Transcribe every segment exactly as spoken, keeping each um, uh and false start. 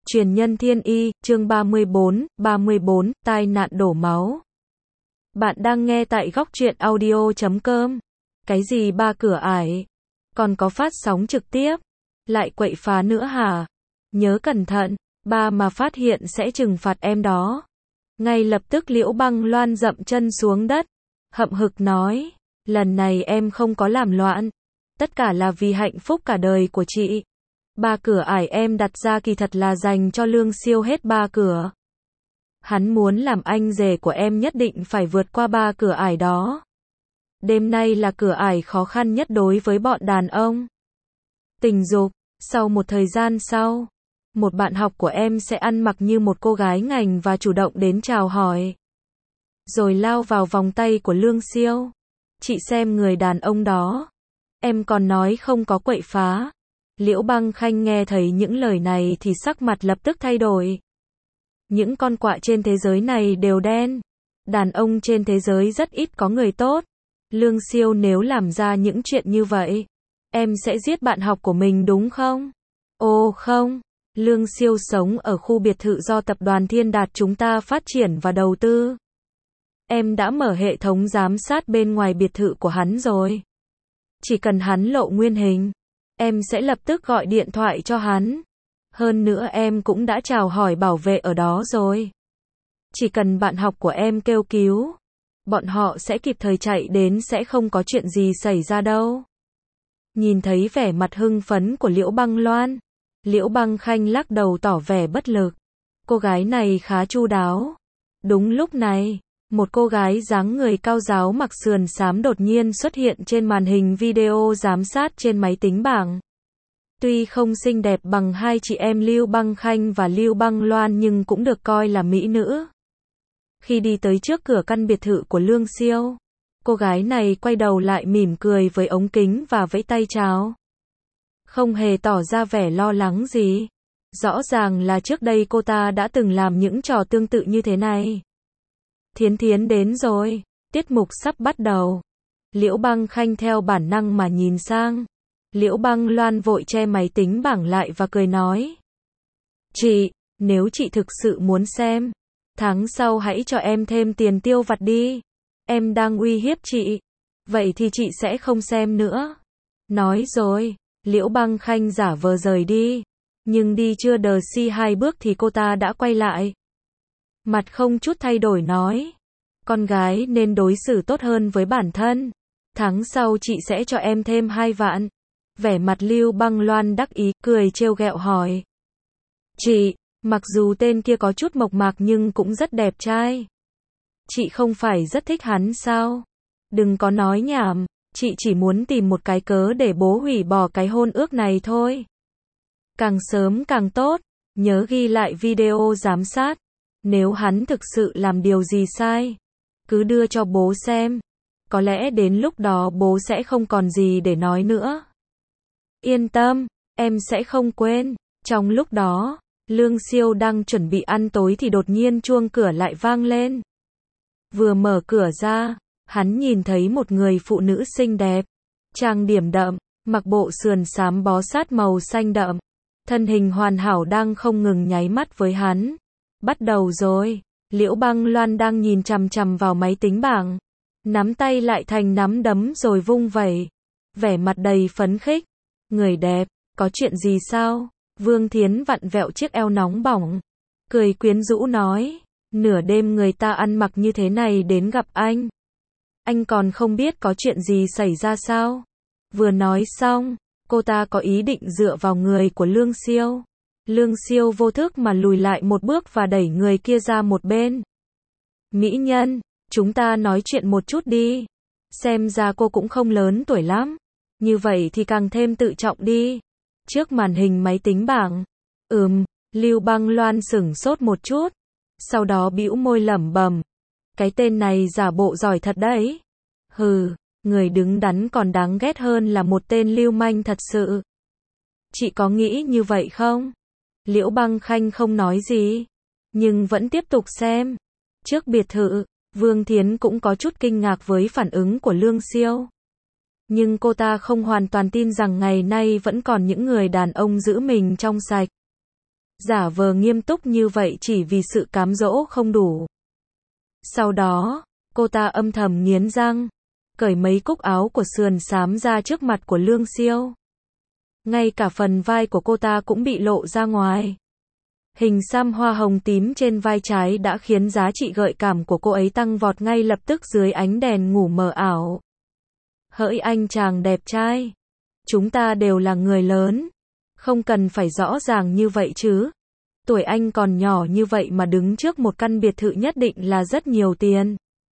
Truyền nhân thiên y, chương ba mươi bốn, ba mươi bốn, tai nạn đổ máu. Bạn đang nghe tại góc truyện audio chấm com. Cái gì ba cửa ải? Còn có phát sóng trực tiếp? Lại quậy phá nữa hả? Nhớ cẩn thận, ba mà phát hiện sẽ trừng phạt em đó. Ngay lập tức Liễu Băng Loan dậm chân xuống đất, hậm hực nói, lần này em không có làm loạn. Tất cả là vì hạnh phúc cả đời của chị. Ba cửa ải em đặt ra kỳ thật là dành cho Lương Siêu hết ba cửa. Hắn muốn làm anh rể của em nhất định phải vượt qua ba cửa ải đó. Đêm nay là cửa ải khó khăn nhất đối với bọn đàn ông. Tình dục. Sau một thời gian sau, một bạn học của em sẽ ăn mặc như một cô gái ngành và chủ động đến chào hỏi. Rồi lao vào vòng tay của Lương Siêu. Chị xem người đàn ông đó. Em còn nói không có quậy phá. Liễu Băng Khanh nghe thấy những lời này thì sắc mặt lập tức thay đổi. Những con quạ trên thế giới này đều đen. Đàn ông trên thế giới rất ít có người tốt. Lương Siêu nếu làm ra những chuyện như vậy, em sẽ giết bạn học của mình đúng không? Ồ không, Lương Siêu sống ở khu biệt thự do tập đoàn Thiên Đạt chúng ta phát triển và đầu tư. Em đã mở hệ thống giám sát bên ngoài biệt thự của hắn rồi. Chỉ cần hắn lộ nguyên hình, em sẽ lập tức gọi điện thoại cho hắn. Hơn nữa em cũng đã chào hỏi bảo vệ ở đó rồi. Chỉ cần bạn học của em kêu cứu, bọn họ sẽ kịp thời chạy đến, sẽ không có chuyện gì xảy ra đâu. Nhìn thấy vẻ mặt hưng phấn của Liễu Băng Loan, Liễu Băng Khanh lắc đầu tỏ vẻ bất lực. Cô gái này khá chu đáo. Đúng lúc này, một cô gái dáng người cao ráo mặc sườn xám đột nhiên xuất hiện trên màn hình video giám sát trên máy tính bảng. Tuy không xinh đẹp bằng hai chị em Lưu Băng Khanh và Lưu Băng Loan nhưng cũng được coi là mỹ nữ. Khi đi tới trước cửa căn biệt thự của Lương Siêu, cô gái này quay đầu lại mỉm cười với ống kính và vẫy tay chào. Không hề tỏ ra vẻ lo lắng gì. Rõ ràng là trước đây cô ta đã từng làm những trò tương tự như thế này. Thiến Thiến đến rồi, tiết mục sắp bắt đầu. Liễu Băng Khanh theo bản năng mà nhìn sang. Liễu Băng Loan vội che máy tính bảng lại và cười nói. Chị, nếu chị thực sự muốn xem, tháng sau hãy cho em thêm tiền tiêu vặt đi. Em đang uy hiếp chị. Vậy thì chị sẽ không xem nữa. Nói rồi, Liễu Băng Khanh giả vờ rời đi. Nhưng đi chưa đờ si hai bước thì cô ta đã quay lại. Mặt không chút thay đổi nói. Con gái nên đối xử tốt hơn với bản thân. Tháng sau chị sẽ cho em thêm hai vạn. Vẻ mặt Lưu Băng Loan đắc ý, cười trêu ghẹo hỏi. Chị, mặc dù tên kia có chút mộc mạc nhưng cũng rất đẹp trai. Chị không phải rất thích hắn sao? Đừng có nói nhảm, chị chỉ muốn tìm một cái cớ để bố hủy bỏ cái hôn ước này thôi. Càng sớm càng tốt, nhớ ghi lại video giám sát. Nếu hắn thực sự làm điều gì sai, cứ đưa cho bố xem. Có lẽ đến lúc đó bố sẽ không còn gì để nói nữa. Yên tâm, em sẽ không quên. Trong lúc đó, Lương Siêu đang chuẩn bị ăn tối thì đột nhiên chuông cửa lại vang lên. Vừa mở cửa ra, hắn nhìn thấy một người phụ nữ xinh đẹp, trang điểm đậm, mặc bộ sườn xám bó sát màu xanh đậm. Thân hình hoàn hảo đang không ngừng nháy mắt với hắn. Bắt đầu rồi. Liễu Băng Loan đang nhìn chằm chằm vào máy tính bảng. Nắm tay lại thành nắm đấm rồi vung vẩy. Vẻ mặt đầy phấn khích. Người đẹp, có chuyện gì sao? Vương Thiến vặn vẹo chiếc eo nóng bỏng. Cười quyến rũ nói. Nửa đêm người ta ăn mặc như thế này đến gặp anh. Anh còn không biết có chuyện gì xảy ra sao? Vừa nói xong, cô ta có ý định dựa vào người của Lương Siêu. Lương Siêu vô thức mà lùi lại một bước và đẩy người kia ra một bên. Mỹ nhân, chúng ta nói chuyện một chút đi. Xem ra cô cũng không lớn tuổi lắm. Như vậy thì càng thêm tự trọng đi. Trước màn hình máy tính bảng. Ừm, Lưu Băng Loan sửng sốt một chút. Sau đó bĩu môi lẩm bẩm. Cái tên này giả bộ giỏi thật đấy. Hừ, người đứng đắn còn đáng ghét hơn là một tên lưu manh thật sự. Chị có nghĩ như vậy không? Liễu Băng Khanh không nói gì, nhưng vẫn tiếp tục xem. Trước biệt thự, Vương Thiến cũng có chút kinh ngạc với phản ứng của Lương Siêu. Nhưng cô ta không hoàn toàn tin rằng ngày nay vẫn còn những người đàn ông giữ mình trong sạch. giả vờ nghiêm túc như vậy chỉ vì sự cám dỗ không đủ. Sau đó, cô ta âm thầm nghiến răng, cởi mấy cúc áo của sườn xám ra trước mặt của Lương Siêu. Ngay cả phần vai của cô ta cũng bị lộ ra ngoài. Hình xăm hoa hồng tím trên vai trái đã khiến giá trị gợi cảm của cô ấy tăng vọt ngay lập tức dưới ánh đèn ngủ mờ ảo. Hỡi anh chàng đẹp trai, chúng ta đều là người lớn, không cần phải rõ ràng như vậy chứ. Tuổi anh còn nhỏ như vậy mà đứng trước một căn biệt thự nhất định là rất nhiều tiền.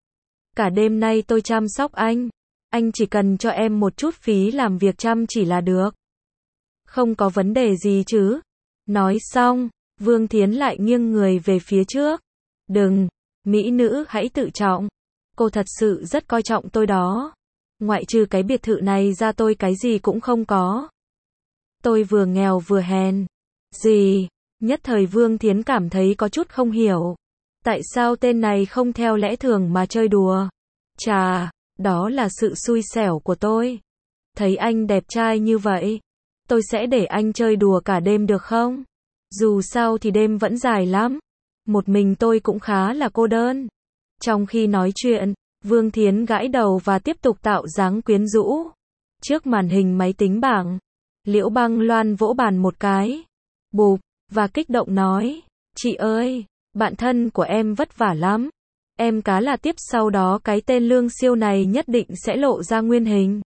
Cả đêm nay tôi chăm sóc anh, anh chỉ cần cho em một chút phí làm việc chăm chỉ là được. Không có vấn đề gì chứ. Nói xong, Vương Thiến lại nghiêng người về phía trước. Đừng, mỹ nữ hãy tự trọng. Cô thật sự rất coi trọng tôi đó. Ngoại trừ cái biệt thự này ra tôi cái gì cũng không có. Tôi vừa nghèo vừa hèn. Gì? Nhất thời Vương Thiến cảm thấy có chút không hiểu. Tại sao tên này không theo lẽ thường mà chơi đùa? Chà, đó là sự xui xẻo của tôi. Thấy anh đẹp trai như vậy, tôi sẽ để anh chơi đùa cả đêm được không? Dù sao thì đêm vẫn dài lắm. Một mình tôi cũng khá là cô đơn. Trong khi nói chuyện, Vương Thiến gãi đầu và tiếp tục tạo dáng quyến rũ. Trước màn hình máy tính bảng, Liễu Băng Loan vỗ bàn một cái. Bụp, và kích động nói, chị ơi, bạn thân của em vất vả lắm. Em cá là tiếp sau đó cái tên Lương Siêu này nhất định sẽ lộ ra nguyên hình.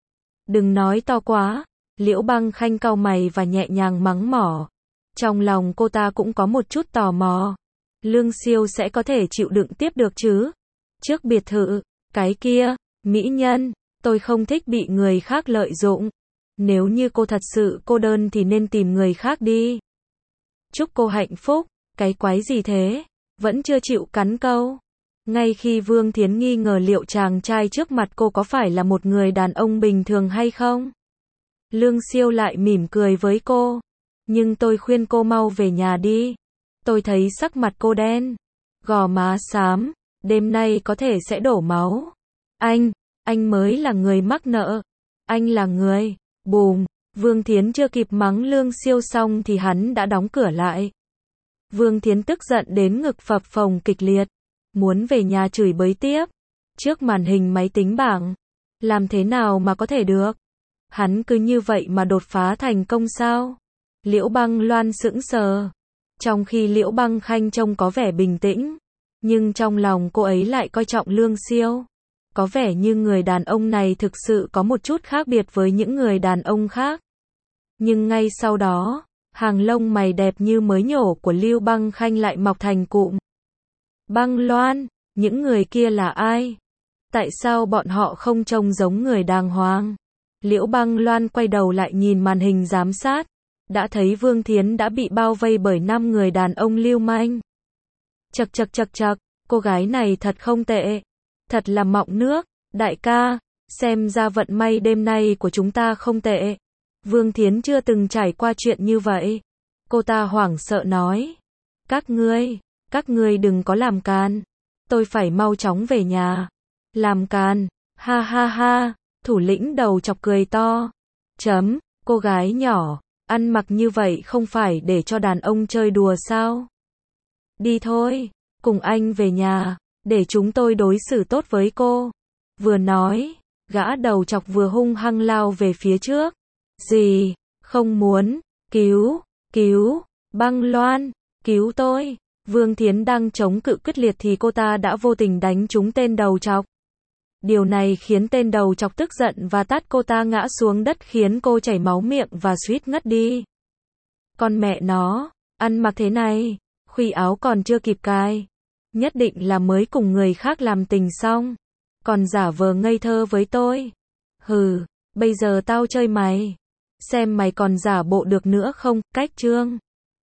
Đừng nói to quá. Liễu Băng Khanh cau mày và nhẹ nhàng mắng mỏ. Trong lòng cô ta cũng có một chút tò mò. Lương Siêu sẽ có thể chịu đựng tiếp được chứ? Trước biệt thự, cái kia, mỹ nhân, tôi không thích bị người khác lợi dụng. Nếu như cô thật sự cô đơn thì nên tìm người khác đi. Chúc cô hạnh phúc, cái quái gì thế? Vẫn chưa chịu cắn câu. Ngay khi Vương Thiến nghi ngờ liệu chàng trai trước mặt cô có phải là một người đàn ông bình thường hay không, Lương Siêu lại mỉm cười với cô. Nhưng tôi khuyên cô mau về nhà đi. Tôi thấy sắc mặt cô đen, gò má xám, đêm nay có thể sẽ đổ máu. Anh, anh mới là người mắc nợ. Anh là người, bùm, Vương Thiến chưa kịp mắng Lương Siêu xong thì hắn đã đóng cửa lại. Vương Thiến tức giận đến ngực phập phồng kịch liệt, muốn về nhà chửi bới tiếp. Trước màn hình máy tính bảng, làm thế nào mà có thể được? Hắn cứ như vậy mà đột phá thành công sao? Liễu Băng Loan sững sờ. Trong khi Liễu Băng Khanh trông có vẻ bình tĩnh, nhưng trong lòng cô ấy lại coi trọng Lương Siêu. Có vẻ như người đàn ông này thực sự có một chút khác biệt với những người đàn ông khác. Nhưng ngay sau đó, hàng lông mày đẹp như mới nhổ của Liễu Băng Khanh lại mọc thành cụm. Băng Loan, những người kia là ai? Tại sao bọn họ không trông giống người đàng hoàng? Liễu Băng Loan quay đầu lại nhìn màn hình giám sát, đã thấy Vương Thiến đã bị bao vây bởi năm người đàn ông lưu manh. Chậc chậc chậc chậc, cô gái này thật không tệ, thật là mọng nước, đại ca, xem ra vận may đêm nay của chúng ta không tệ. Vương Thiến chưa từng trải qua chuyện như vậy. Cô ta hoảng sợ nói, các ngươi, các ngươi đừng có làm càn, tôi phải mau chóng về nhà. Làm càn, ha ha ha, thủ lĩnh đầu chọc cười to. Chấm, cô gái nhỏ, ăn mặc như vậy không phải để cho đàn ông chơi đùa sao? Đi thôi, cùng anh về nhà, để chúng tôi đối xử tốt với cô. Vừa nói, gã đầu chọc vừa hung hăng lao về phía trước. Gì? Không muốn, cứu, cứu, Băng Loan, cứu tôi. Vương Thiến đang chống cự quyết liệt thì cô ta đã vô tình đánh trúng tên đầu chọc. Điều này khiến tên đầu chọc tức giận và tát cô ta ngã xuống đất khiến cô chảy máu miệng và suýt ngất đi. Con mẹ nó, ăn mặc thế này, khuy áo còn chưa kịp cài. Nhất định là mới cùng người khác làm tình xong. Còn giả vờ ngây thơ với tôi. Hừ, bây giờ tao chơi mày. Xem mày còn giả bộ được nữa không, cách trương.